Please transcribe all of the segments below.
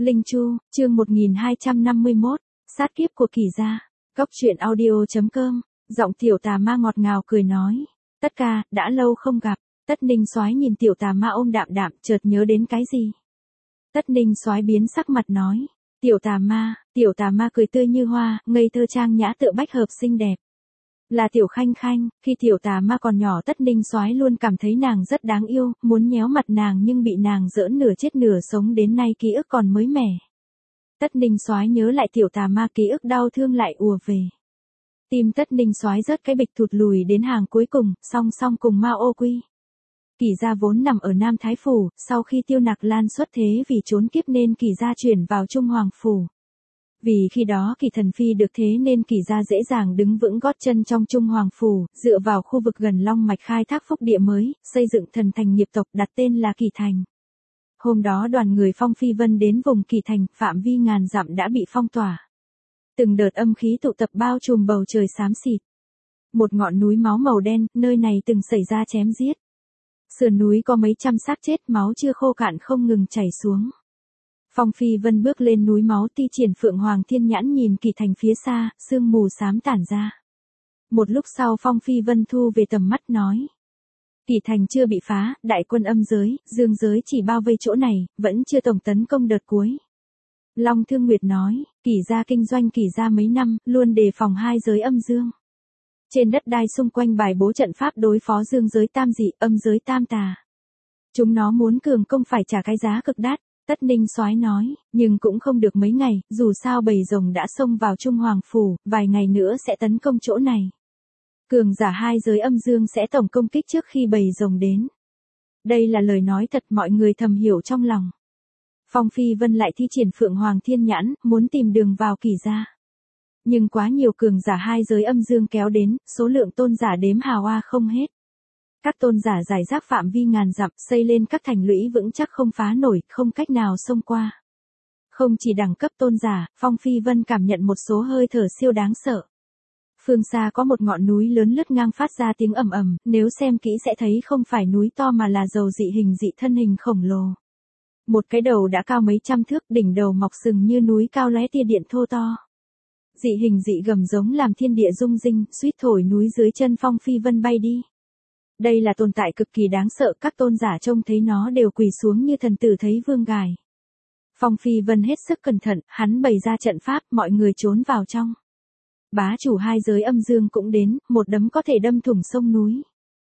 Linh Chu, chương 1251, sát kiếp của Kỳ gia. Cốc truyện audio.com, giọng tiểu tà ma ngọt ngào cười nói. Tất ca, đã lâu không gặp. Tất Ninh Soái nhìn tiểu tà ma ôm đạm đạm, chợt nhớ đến cái gì. Tất Ninh Soái biến sắc mặt nói. Tiểu tà ma cười tươi như hoa, ngây thơ trang nhã tựa bách hợp xinh đẹp. Là Tiểu Khanh Khanh, khi tiểu tà ma còn nhỏ Tất Ninh Soái luôn cảm thấy nàng rất đáng yêu, muốn nhéo mặt nàng nhưng bị nàng giỡn nửa chết nửa sống, đến nay ký ức còn mới mẻ. Tất Ninh Soái nhớ lại tiểu tà ma, ký ức đau thương lại ùa về. Tim Tất Ninh Soái rớt cái bịch, thụt lùi đến hàng cuối cùng, song song cùng Ma Ô Quy. Kỳ gia vốn nằm ở Nam Thái Phủ, sau khi Tiêu Nặc Lan xuất thế vì trốn kiếp nên Kỳ gia chuyển vào Trung Hoàng Phủ. Vì khi đó Kỳ thần phi được thế nên Kỳ gia dễ dàng đứng vững gót chân trong Trung Hoàng Phủ, dựa vào khu vực gần Long Mạch khai thác phúc địa mới, xây dựng thần thành nghiệp tộc đặt tên là Kỳ Thành. Hôm đó đoàn người Phong Phi Vân đến vùng Kỳ Thành, phạm vi ngàn dặm đã bị phong tỏa. Từng đợt âm khí tụ tập bao trùm bầu trời xám xịt. Một ngọn núi máu màu đen, nơi này từng xảy ra chém giết. Sườn núi có mấy trăm xác chết, máu chưa khô cạn không ngừng chảy xuống. Phong Phi Vân bước lên núi máu, ti triển Phượng Hoàng Thiên Nhãn nhìn Kỳ Thành phía xa, sương mù xám tản ra. Một lúc sau Phong Phi Vân thu về tầm mắt nói. Kỳ Thành chưa bị phá, đại quân âm giới, dương giới chỉ bao vây chỗ này, vẫn chưa tổng tấn công đợt cuối. Long Thương Nguyệt nói, Kỳ gia kinh doanh Kỳ gia mấy năm, luôn đề phòng hai giới âm dương. Trên đất đai xung quanh bài bố trận pháp đối phó dương giới tam dị, âm giới tam tà. Chúng nó muốn cường công phải trả cái giá cực đắt. Tất Ninh Soái nói, nhưng cũng không được mấy ngày, dù sao bầy rồng đã xông vào Trung Hoàng Phủ, vài ngày nữa sẽ tấn công chỗ này. Cường giả hai giới âm dương sẽ tổng công kích trước khi bầy rồng đến. Đây là lời nói thật, mọi người thầm hiểu trong lòng. Phong Phi Vân lại thi triển Phượng Hoàng Thiên Nhãn, muốn tìm đường vào Kỳ gia. Nhưng quá nhiều cường giả hai giới âm dương kéo đến, số lượng tôn giả đếm hào oa không hết. Các tôn giả giải rác phạm vi ngàn dặm, xây lên các thành lũy vững chắc không phá nổi, không cách nào xông qua. Không chỉ đẳng cấp tôn giả, Phong Phi Vân cảm nhận một số hơi thở siêu đáng sợ. Phương xa có một ngọn núi lớn lướt ngang phát ra tiếng ầm ầm, nếu xem kỹ sẽ thấy không phải núi to mà là dầu dị hình dị thân hình khổng lồ. Một cái đầu đã cao mấy trăm thước, đỉnh đầu mọc sừng như núi cao lóe tia điện thô to. Dị hình dị gầm giống làm thiên địa rung rinh, suýt thổi núi dưới chân Phong Phi Vân bay đi. Đây là tồn tại cực kỳ đáng sợ, các tôn giả trông thấy nó đều quỳ xuống như thần tử thấy vương gài. Phong Phi Vân hết sức cẩn thận, hắn bày ra trận pháp, mọi người trốn vào trong. Bá chủ hai giới âm dương cũng đến, một đấm có thể đâm thủng sông núi.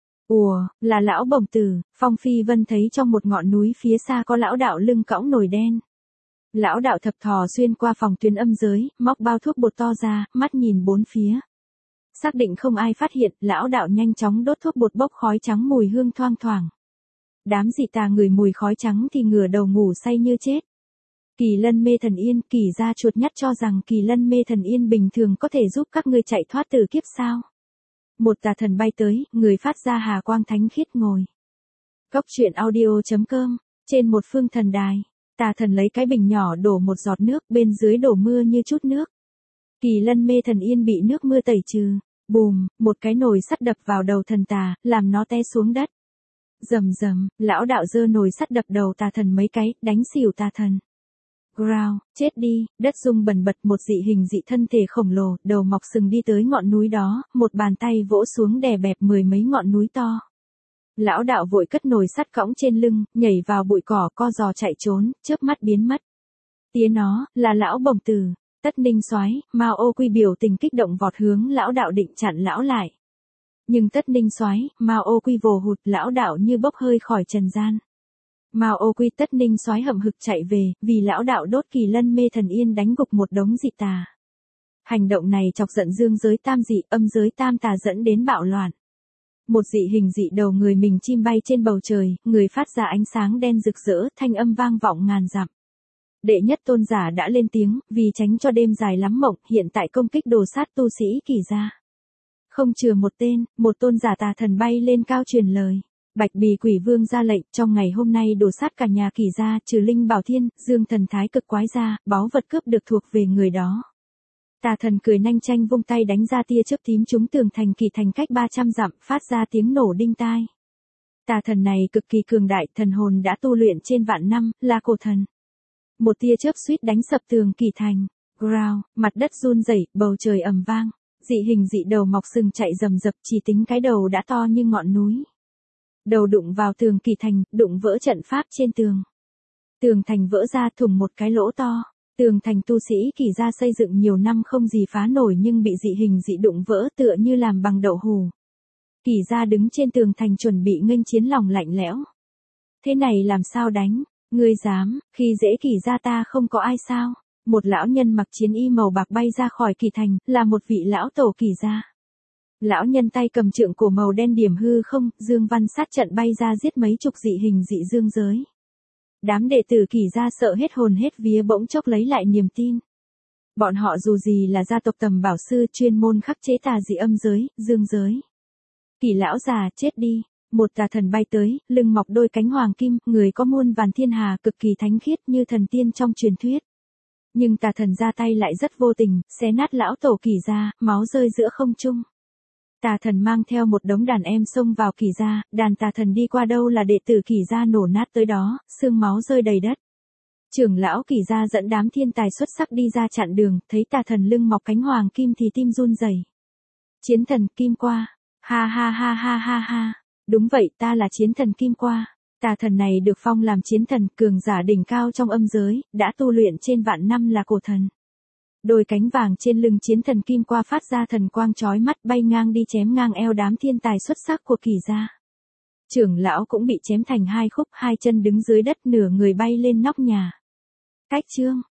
Ùa, là lão bổng tử. Phong Phi Vân thấy trong một ngọn núi phía xa có lão đạo lưng cõng nồi đen. Lão đạo thập thò xuyên qua phòng tuyến âm giới, móc bao thuốc bột to ra, mắt nhìn bốn phía. Xác định không ai phát hiện, lão đạo nhanh chóng đốt thuốc bột bốc khói trắng mùi hương thoang thoảng. Đám dị tà ngửi mùi khói trắng thì ngửa đầu ngủ say như chết. Kỳ Lân Mê Thần Yên, Kỳ gia chuột nhắt cho rằng Kỳ Lân Mê Thần Yên bình thường có thể giúp các ngươi chạy thoát từ kiếp sao. Một tà thần bay tới, người phát ra hà quang thánh khiết ngồi. Cốc truyện audio.com, trên một phương thần đài, tà thần lấy cái bình nhỏ đổ một giọt nước, bên dưới đổ mưa như chút nước. Kỳ Lân Mê Thần Yên bị nước mưa tẩy trừ. Bùm, một cái nồi sắt đập vào đầu thần tà, làm nó té xuống đất. Rầm rầm, lão đạo giơ nồi sắt đập đầu tà thần mấy cái, đánh xỉu tà thần. Growl, chết đi, đất rung bần bật, một dị hình dị thân thể khổng lồ, đầu mọc sừng đi tới ngọn núi đó, một bàn tay vỗ xuống đè bẹp mười mấy ngọn núi to. Lão đạo vội cất nồi sắt cõng trên lưng, nhảy vào bụi cỏ co giò chạy trốn, chớp mắt biến mất. Tía nó, là lão bổng tử. Tất Ninh Soái, Ma Ô Quy biểu tình kích động vọt hướng lão đạo định chặn lão lại. Nhưng Tất Ninh Soái, Ma Ô Quy vồ hụt, lão đạo như bốc hơi khỏi trần gian. Ma Ô Quy Tất Ninh Soái hậm hực chạy về, vì lão đạo đốt Kỳ Lân Mê Thần Yên đánh gục một đống dị tà. Hành động này chọc giận dương giới tam dị, âm giới tam tà dẫn đến bạo loạn. Một dị hình dị đầu người mình chim bay trên bầu trời, người phát ra ánh sáng đen rực rỡ, thanh âm vang vọng ngàn dặm. Đệ nhất tôn giả đã lên tiếng, vì tránh cho đêm dài lắm mộng, hiện tại công kích đồ sát tu sĩ Kỳ gia. Không chừa một tên, một tôn giả tà thần bay lên cao truyền lời. Bạch Bì Quỷ Vương ra lệnh, trong ngày hôm nay đồ sát cả nhà Kỳ gia, trừ Linh Bảo Thiên, Dương Thần Thái Cực Quái gia, báu vật cướp được thuộc về người đó. Tà thần cười nhanh chanh vung tay đánh ra tia chớp tím trúng tường thành Kỳ thành cách 300 dặm, phát ra tiếng nổ đinh tai. Tà thần này cực kỳ cường đại, thần hồn đã tu luyện trên vạn năm, là cổ thần. Một tia chớp suýt đánh sập tường kỳ thành. Ground, mặt đất run rẩy, bầu trời ầm vang. Dị hình dị đầu mọc sừng chạy rầm rập, chỉ tính cái đầu đã to như ngọn núi. Đầu đụng vào tường kỳ thành, đụng vỡ trận pháp trên tường. Tường thành vỡ ra thủng một cái lỗ to. Tường thành tu sĩ kỳ gia xây dựng nhiều năm không gì phá nổi nhưng bị dị hình dị đụng vỡ tựa như làm bằng đậu hù. Kỳ gia đứng trên tường thành chuẩn bị nghênh chiến, lòng lạnh lẽo. Thế này làm sao đánh? Ngươi dám, khi dễ kỳ gia ta không có ai sao? Một lão nhân mặc chiến y màu bạc bay ra khỏi kỳ thành, là một vị lão tổ kỳ gia. Lão nhân tay cầm trượng cổ màu đen điểm hư không, dương văn sát trận bay ra giết mấy chục dị hình dị dương giới. Đám đệ tử kỳ gia sợ hết hồn hết vía, bỗng chốc lấy lại niềm tin. Bọn họ dù gì là gia tộc tầm bảo sư chuyên môn khắc chế tà dị âm giới, dương giới. Kỳ lão già, chết đi. Một tà thần bay tới, lưng mọc đôi cánh hoàng kim, người có muôn vàn thiên hà, cực kỳ thánh khiết như thần tiên trong truyền thuyết. Nhưng tà thần ra tay lại rất vô tình, xé nát lão tổ kỳ gia, máu rơi giữa không trung. Tà thần mang theo một đống đàn em xông vào kỳ gia, đàn tà thần đi qua đâu là đệ tử kỳ gia nổ nát tới đó, xương máu rơi đầy đất. Trưởng lão kỳ gia dẫn đám thiên tài xuất sắc đi ra chặn đường, thấy tà thần lưng mọc cánh hoàng kim thì tim run rẩy. Chiến thần Kim Qua, ha ha ha ha ha ha, đúng vậy, ta là chiến thần Kim Qua. Tà thần này được phong làm chiến thần, cường giả đỉnh cao trong âm giới, đã tu luyện trên vạn năm là cổ thần. Đôi cánh vàng trên lưng chiến thần Kim Qua phát ra thần quang chói mắt, bay ngang đi chém ngang eo đám thiên tài xuất sắc của kỳ gia. Trưởng lão cũng bị chém thành hai khúc, hai chân đứng dưới đất, nửa người bay lên nóc nhà. Cách chương